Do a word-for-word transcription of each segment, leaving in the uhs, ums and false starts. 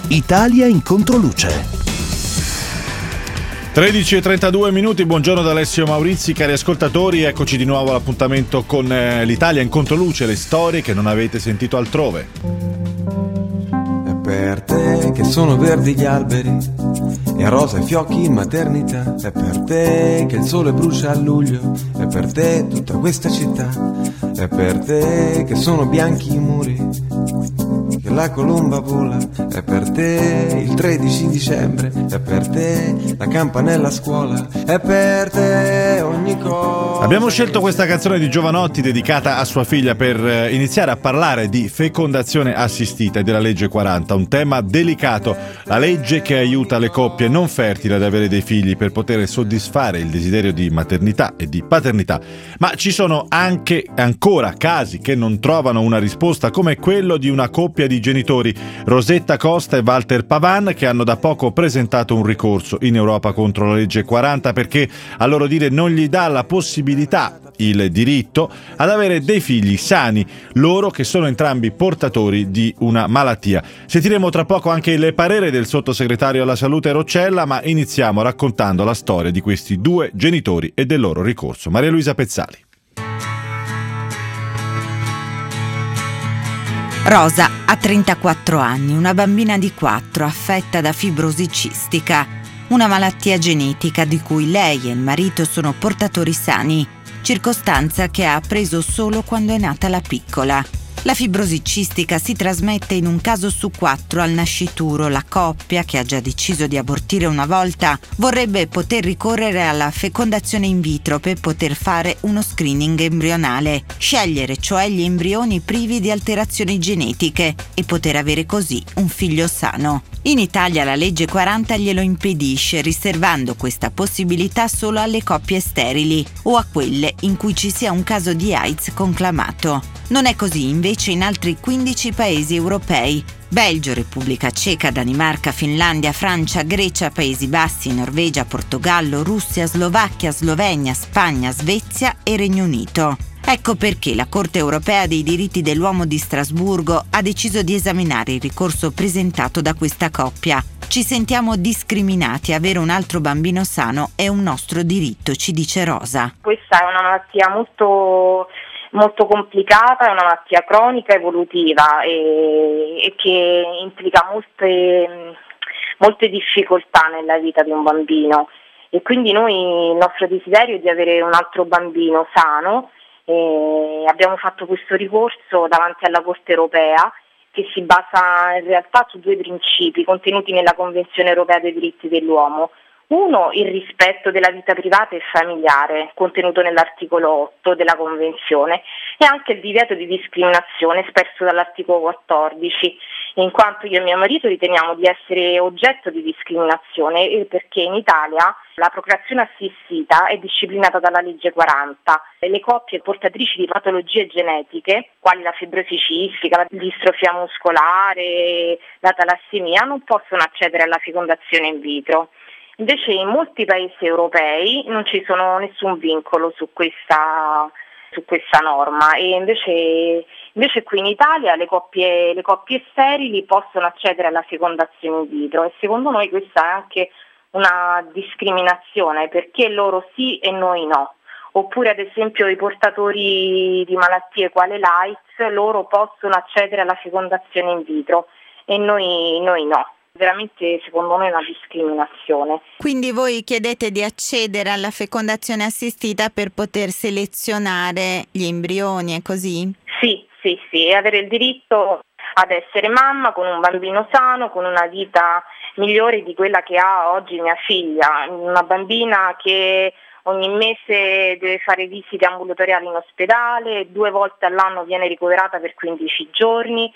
Italia in controluce. tredici e trentadue minuti, buongiorno da Alessio Maurizi, cari ascoltatori, eccoci di nuovo all'appuntamento con eh, l'Italia in controluce, le storie che non avete sentito altrove. È per te che sono verdi gli alberi e rosa i fiocchi in maternità, è per te che il sole brucia a luglio, è per te tutta questa città, è per te che sono bianchi i muri, che la colomba vola, è per te il tredici dicembre, è per te la campanella a scuola, è per te ogni cosa. Abbiamo scelto questa canzone di Jovanotti dedicata a sua figlia per iniziare a parlare di fecondazione assistita e della legge quaranta, un tema delicato, la legge che aiuta le coppie non fertili ad avere dei figli per poter soddisfare il desiderio di maternità e di paternità. Ma ci sono anche ancora casi che non trovano una risposta, come quello di una coppia di genitori, Rosetta Costa e Walter Pavan, che hanno da poco presentato un ricorso in Europa contro la legge quaranta perché, a loro dire, non gli dà la possibilità, il diritto, ad avere dei figli sani, loro che sono entrambi portatori di una malattia. Sentiremo tra poco anche il parere del sottosegretario alla salute Roccella, ma iniziamo raccontando la storia di questi due genitori e del loro ricorso. Maria Luisa Pezzali. Rosa ha trentaquattro anni, una bambina di quattro affetta da fibrosi cistica, una malattia genetica di cui lei e il marito sono portatori sani, circostanza che ha appreso solo quando è nata la piccola. La fibrosi cistica si trasmette in un caso su quattro al nascituro. La coppia, che ha già deciso di abortire una volta, vorrebbe poter ricorrere alla fecondazione in vitro per poter fare uno screening embrionale, scegliere cioè gli embrioni privi di alterazioni genetiche e poter avere così un figlio sano. In Italia la legge quaranta glielo impedisce, riservando questa possibilità solo alle coppie sterili o a quelle in cui ci sia un caso di AIDS conclamato. Non è così invece in altri quindici paesi europei: Belgio, Repubblica Ceca, Danimarca, Finlandia, Francia, Grecia, Paesi Bassi, Norvegia, Portogallo, Russia, Slovacchia, Slovenia, Spagna, Svezia e Regno Unito. Ecco perché la Corte Europea dei Diritti dell'Uomo di Strasburgo ha deciso di esaminare il ricorso presentato da questa coppia. Ci sentiamo discriminati, avere un altro bambino sano è un nostro diritto, ci dice Rosa. Questa è una malattia molto molto complicata, è una malattia cronica evolutiva e, e che implica molte, molte difficoltà nella vita di un bambino, e quindi noi il nostro desiderio è di avere un altro bambino sano, e abbiamo fatto questo ricorso davanti alla Corte Europea, che si basa in realtà su due principi contenuti nella Convenzione Europea dei Diritti dell'Uomo. Uno, il rispetto della vita privata e familiare, contenuto nell'articolo otto della Convenzione, e anche il divieto di discriminazione espresso dall'articolo quattordici, in quanto io e mio marito riteniamo di essere oggetto di discriminazione perché in Italia la procreazione assistita è disciplinata dalla legge quaranta. Le coppie portatrici di patologie genetiche, quali la fibrosi cistica, la distrofia muscolare, la talassemia, non possono accedere alla fecondazione in vitro. Invece in molti paesi europei non ci sono nessun vincolo su questa, su questa norma, e invece, invece qui in Italia le coppie, le coppie sterili possono accedere alla fecondazione in vitro, e secondo noi questa è anche una discriminazione, perché loro sì e noi no. Oppure ad esempio i portatori di malattie quale l'AIDS, loro possono accedere alla fecondazione in vitro e noi, noi no. Veramente secondo me è una discriminazione. Quindi voi chiedete di accedere alla fecondazione assistita per poter selezionare gli embrioni, è così? Sì, sì, sì, e avere il diritto ad essere mamma con un bambino sano, con una vita migliore di quella che ha oggi mia figlia, una bambina che ogni mese deve fare visite ambulatoriali in ospedale, due volte all'anno viene ricoverata per quindici giorni,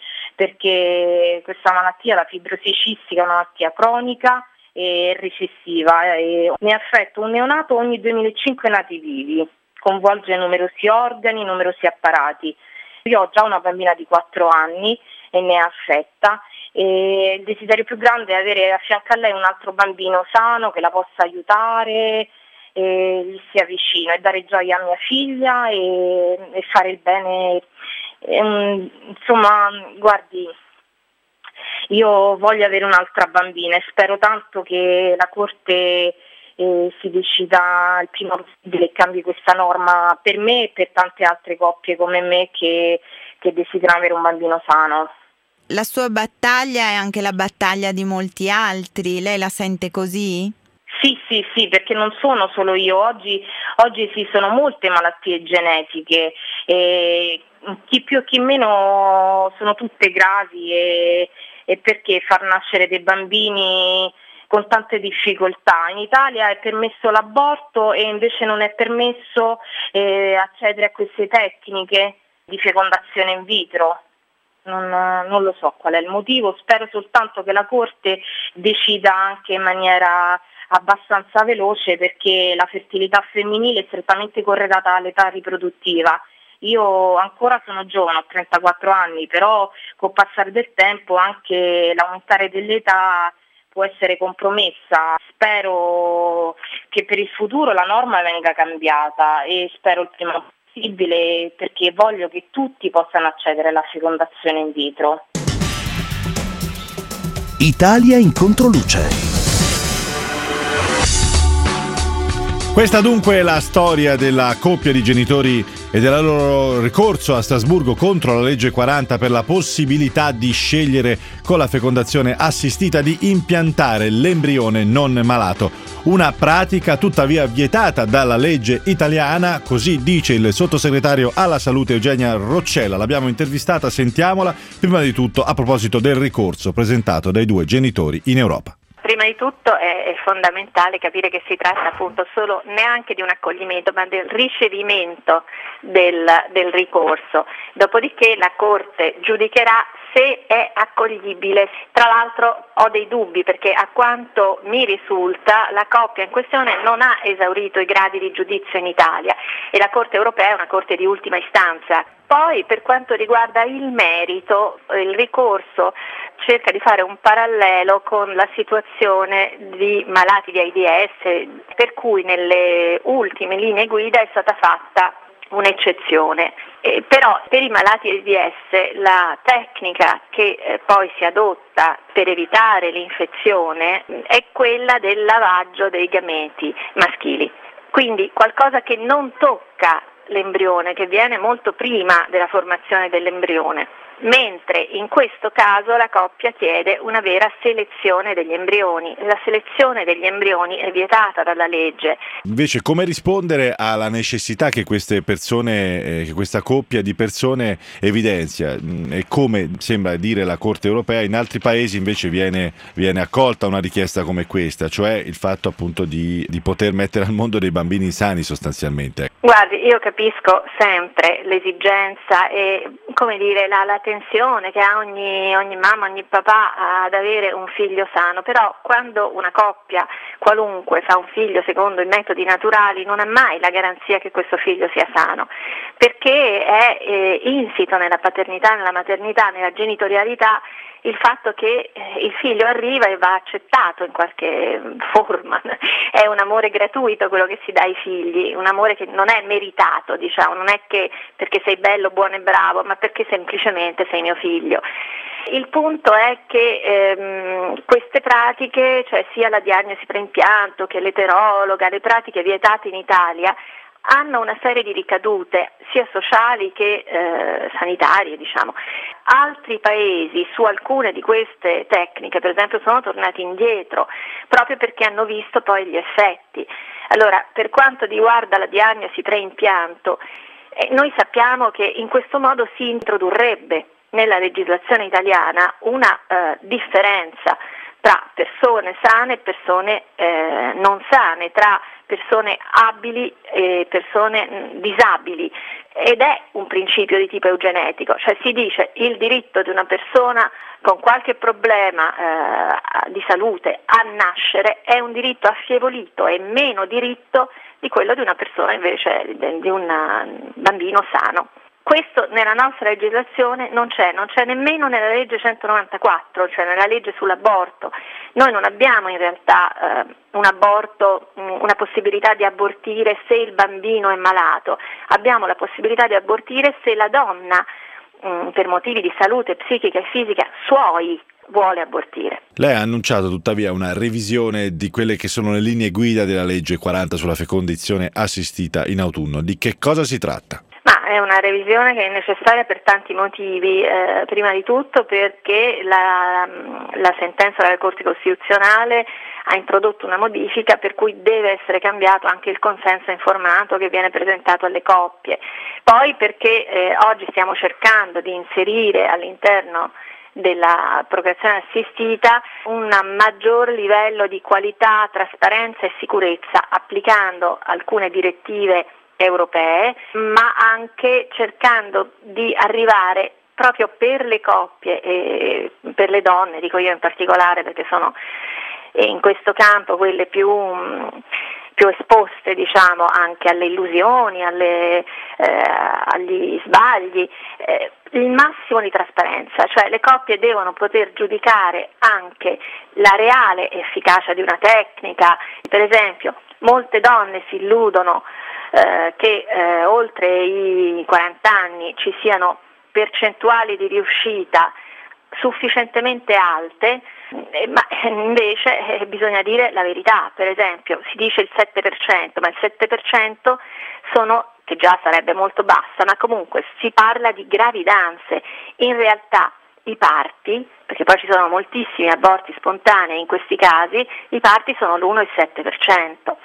perché questa malattia, la fibrosi cistica, è una malattia cronica e recessiva, e ne affetta un neonato ogni duemilacinque nati vivi, coinvolge numerosi organi, numerosi apparati. Io ho già una bambina di quattro anni e ne è affetta, e il desiderio più grande è avere a fianco a lei un altro bambino sano che la possa aiutare, e gli sia vicino, e dare gioia a mia figlia e, e fare il bene. E, insomma, guardi, io voglio avere un'altra bambina e spero tanto che la Corte eh, si decida il prima possibile e cambi questa norma per me e per tante altre coppie come me che, che desiderano avere un bambino sano. La sua battaglia è anche la battaglia di molti altri, lei la sente così? Sì, sì, sì, perché non sono solo io, oggi, oggi sì, sono molte malattie genetiche, e chi più e chi meno sono tutte gravi e, e perché far nascere dei bambini con tante difficoltà. In Italia è permesso l'aborto e invece non è permesso eh, accedere a queste tecniche di fecondazione in vitro. Non, non lo so qual è il motivo, spero soltanto che la Corte decida anche in maniera abbastanza veloce, perché la fertilità femminile è strettamente correlata all'età riproduttiva. Io ancora sono giovane, ho trentaquattro anni, però col passare del tempo anche l'aumentare dell'età può essere compromessa. Spero che per il futuro la norma venga cambiata e spero il prima possibile, perché voglio che tutti possano accedere alla fecondazione in vitro. Italia in controluce. Questa dunque è la storia della coppia di genitori e del loro ricorso a Strasburgo contro la legge quaranta per la possibilità di scegliere con la fecondazione assistita di impiantare l'embrione non malato. Una pratica tuttavia vietata dalla legge italiana, così dice il sottosegretario alla salute Eugenia Roccella. L'abbiamo intervistata, sentiamola, prima di tutto a proposito del ricorso presentato dai due genitori in Europa. Prima di tutto è, è fondamentale capire che si tratta appunto solo neanche di un accoglimento, ma del ricevimento del, del ricorso. Dopodiché la Corte giudicherà se è accoglibile. Tra l'altro ho dei dubbi, perché a quanto mi risulta la coppia in questione non ha esaurito i gradi di giudizio in Italia e la Corte europea è una Corte di ultima istanza. Poi per quanto riguarda il merito, il ricorso cerca di fare un parallelo con la situazione di malati di AIDS, per cui nelle ultime linee guida è stata fatta un'eccezione. Eh, però per i malati AIDS la tecnica che eh, poi si adotta per evitare l'infezione mh, è quella del lavaggio dei gameti maschili, quindi qualcosa che non tocca l'embrione, che viene molto prima della formazione dell'embrione, mentre in questo caso la coppia chiede una vera selezione degli embrioni. La selezione degli embrioni è vietata dalla legge. Invece come rispondere alla necessità che queste persone, eh, che questa coppia di persone evidenzia, e come sembra dire la Corte europea, in altri paesi invece viene, viene accolta una richiesta come questa, cioè il fatto appunto di, di poter mettere al mondo dei bambini sani sostanzialmente. Guardi, io capisco sempre l'esigenza e come dire la, la tensione che ha ogni, ogni mamma, ogni papà ad avere un figlio sano, però quando una coppia qualunque fa un figlio secondo i metodi naturali non ha mai la garanzia che questo figlio sia sano, perché è eh, insito nella paternità, nella maternità, nella genitorialità il fatto che il figlio arriva e va accettato in qualche forma. È un amore gratuito quello che si dà ai figli, un amore che non è meritato, diciamo, non è che perché sei bello, buono e bravo, ma perché semplicemente sei mio figlio. Il punto è che ehm, queste pratiche, cioè sia la diagnosi preimpianto che l'eterologa, le pratiche vietate in Italia, hanno una serie di ricadute sia sociali che eh, sanitarie, diciamo. Altri paesi su alcune di queste tecniche, per esempio, sono tornati indietro proprio perché hanno visto poi gli effetti. Allora, per quanto riguarda la diagnosi preimpianto, eh, noi sappiamo che in questo modo si introdurrebbe nella legislazione italiana una eh, differenza tra persone sane e persone eh, non sane, tra persone abili e persone mh, disabili, ed è un principio di tipo eugenetico, cioè si dice il diritto di una persona con qualche problema eh, di salute a nascere è un diritto affievolito e meno diritto di quello di una persona invece di un bambino sano. Questo nella nostra legislazione non c'è, non c'è nemmeno nella legge centonovantaquattro, cioè nella legge sull'aborto. Noi non abbiamo in realtà eh, un aborto, una possibilità di abortire se il bambino è malato, abbiamo la possibilità di abortire se la donna mh, per motivi di salute psichica e fisica suoi vuole abortire. Lei ha annunciato tuttavia una revisione di quelle che sono le linee guida della legge quaranta sulla fecondazione assistita in autunno. Di che cosa si tratta? Ma è una revisione che è necessaria per tanti motivi, eh, prima di tutto perché la, la sentenza della Corte Costituzionale ha introdotto una modifica per cui deve essere cambiato anche il consenso informato che viene presentato alle coppie. Poi perché eh, oggi stiamo cercando di inserire all'interno della procreazione assistita un maggior livello di qualità, trasparenza e sicurezza, applicando alcune direttive europee, ma anche cercando di arrivare proprio per le coppie e per le donne, dico io in particolare perché sono in questo campo quelle più, più esposte, diciamo, anche alle illusioni, alle, eh, agli sbagli, eh, il massimo di trasparenza, cioè le coppie devono poter giudicare anche la reale efficacia di una tecnica. Per esempio, molte donne si illudono eh, che eh, oltre i quaranta anni ci siano percentuali di riuscita sufficientemente alte, eh, ma invece eh, bisogna dire la verità. Per esempio si dice il sette per cento, ma il sette per cento sono, che già sarebbe molto bassa, ma comunque si parla di gravidanze. In realtà i parti, perché poi ci sono moltissimi aborti spontanei in questi casi, i parti sono l'uno e il sette per cento.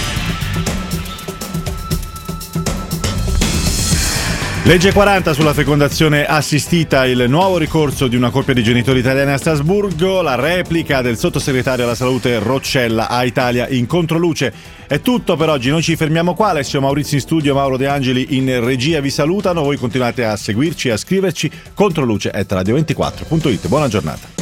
Legge quaranta sulla fecondazione assistita, il nuovo ricorso di una coppia di genitori italiani a Strasburgo, la replica del sottosegretario alla salute Roccella a Italia in controluce. È tutto per oggi, noi ci fermiamo qua. Alessio Maurizio in studio, Mauro De Angeli in regia vi salutano. Voi continuate a seguirci e a scriverci controluce chiocciola radio ventiquattro punto it. Buona giornata.